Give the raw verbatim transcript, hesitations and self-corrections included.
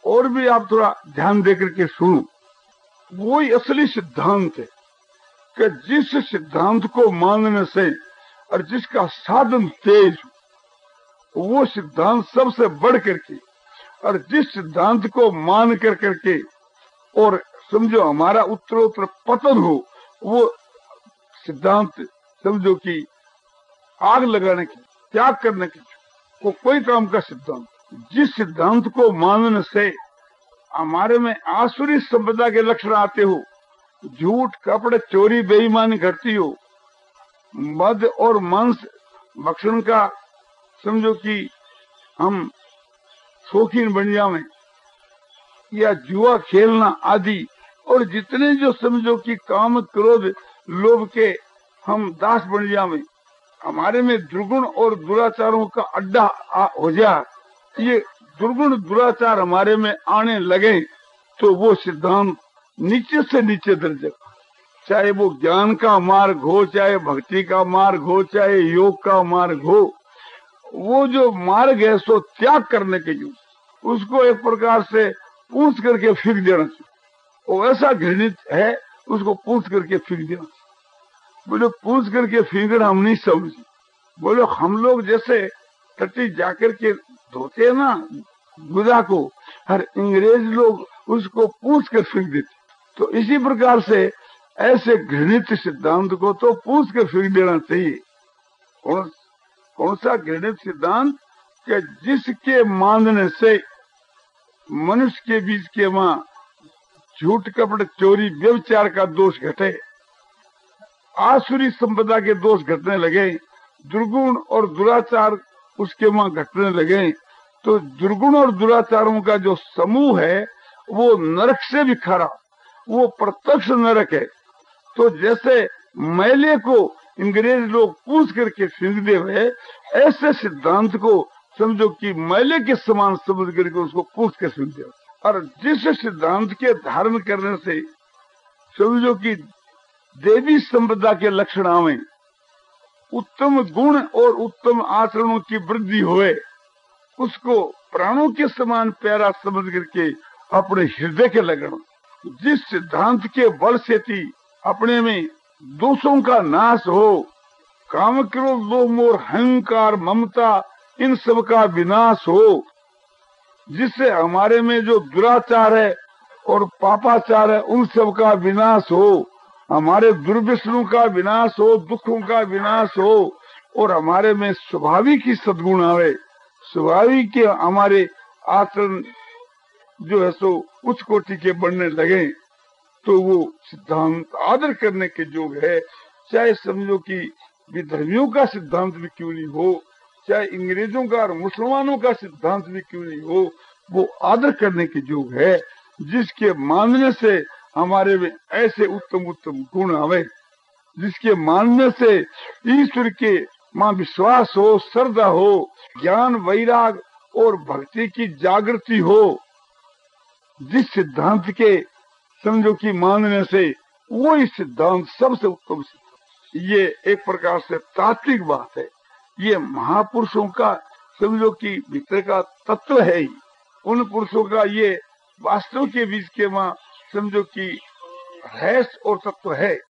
और भी आप थोड़ा ध्यान देकर के सुनो, वो ही असली सिद्धांत है कि जिस सिद्धांत को मानने से और जिसका साधन तेज हो, वो सिद्धांत सबसे बढ़ करके, और जिस सिद्धांत को मान कर करके और समझो हमारा उत्तरोत्तर पतन हो, वो सिद्धांत समझो कि आग लगाने की, त्याग करने की को कोई काम का सिद्धांत, जिस सिद्धांत को मानने से हमारे में आसुरी संपदा के लक्षण आते हो, झूठ कपड़ चोरी बेईमानी घटती हो, मद और मांस भक्षण का समझो कि हम शौकीन बन जावे, या जुआ खेलना आदि, और जितने जो समझो कि काम क्रोध लोभ के हम दास बन जावे, हमारे में दुर्गुण और दुराचारों का अड्डा हो जाए, ये दुर्गुण दुराचार हमारे में आने लगे, तो वो सिद्धांत नीचे से नीचे दर्जे, चाहे वो ज्ञान का मार्ग हो, चाहे भक्ति का मार्ग हो, चाहे योग का मार्ग हो, वो जो मार्ग है सो त्याग करने के लिए उसको एक प्रकार से पूछ करके फेंक देना चाहिए। वो ऐसा घृणित है, उसको पूछ करके फेंक देना। बोले पूछ करके फेंकना हम नहीं समझे, बोले हम लोग जैसे टट्टी जाकर के धोते हैं ना गुदा को, हर अंग्रेज लोग उसको पूछ कर फेंक देते। तो इसी प्रकार से ऐसे घृणित सिद्धांत को तो पूछ कर फेंक देना चाहिए। कौन कौन सा घृणित सिद्धांत कि जिसके मानने से मनुष्य के बीच के वहां झूठ कपट चोरी व्यभिचार का दोष घटे, आसुरी संपदा के दोष घटने लगे, दुर्गुण और दुराचार उसके वहां घटने लगे, तो दुर्गुण और दुराचारों का जो समूह है वो नरक से भी खरा, वो प्रत्यक्ष नरक है। तो जैसे मैले को अंग्रेज लोग पूछ करके फेंक दे हुए, ऐसे सिद्धांत को समझो कि मैले के समान समझ करके उसको पूछ कर फेंक दे। और जिस सिद्धांत के धारण करने से समझो कि देवी संपदा के लक्षण आवे, उत्तम गुण और उत्तम आचरणों की वृद्धि होए, उसको प्राणों के समान प्यारा समझ करके अपने हृदय के लगन, जिस सिद्धांत के बल से थी अपने में दोषों का नाश हो, काम क्रोध लोभ मोह अहंकार ममता इन सब का विनाश हो, जिससे हमारे में जो दुराचार है और पापाचार है उन सब का विनाश हो, हमारे दुर्व्यसनों का विनाश हो, दुखों का विनाश हो, और हमारे में स्वाभाविक ही सद्गुण आवे, स्वाभाविक के हमारे आचरण जो है सो उच्च कोटि के बनने लगे, तो वो सिद्धांत आदर करने के योग है। चाहे समझो कि विधर्मियों का सिद्धांत भी क्यों नहीं हो, चाहे अंग्रेजों का और मुसलमानों का सिद्धांत भी क्यों नहीं हो, वो आदर करने के योग है, जिसके मानने से हमारे में ऐसे उत्तम उत्तम गुण आवे, जिसके मानने से ईश्वर के मां विश्वास हो, श्रद्धा हो, ज्ञान वैराग और भक्ति की जागृति हो, जिस सिद्धांत के समझो कि मानने से वो ही सिद्धांत सबसे उत्तम सिद्धांत। ये एक प्रकार से तात्विक बात है, ये महापुरुषों का समझो कि भीतर का तत्व है ही, उन पुरुषों का ये वास्तव के बीच के वहां समझो कि रहस्य और तत्व है।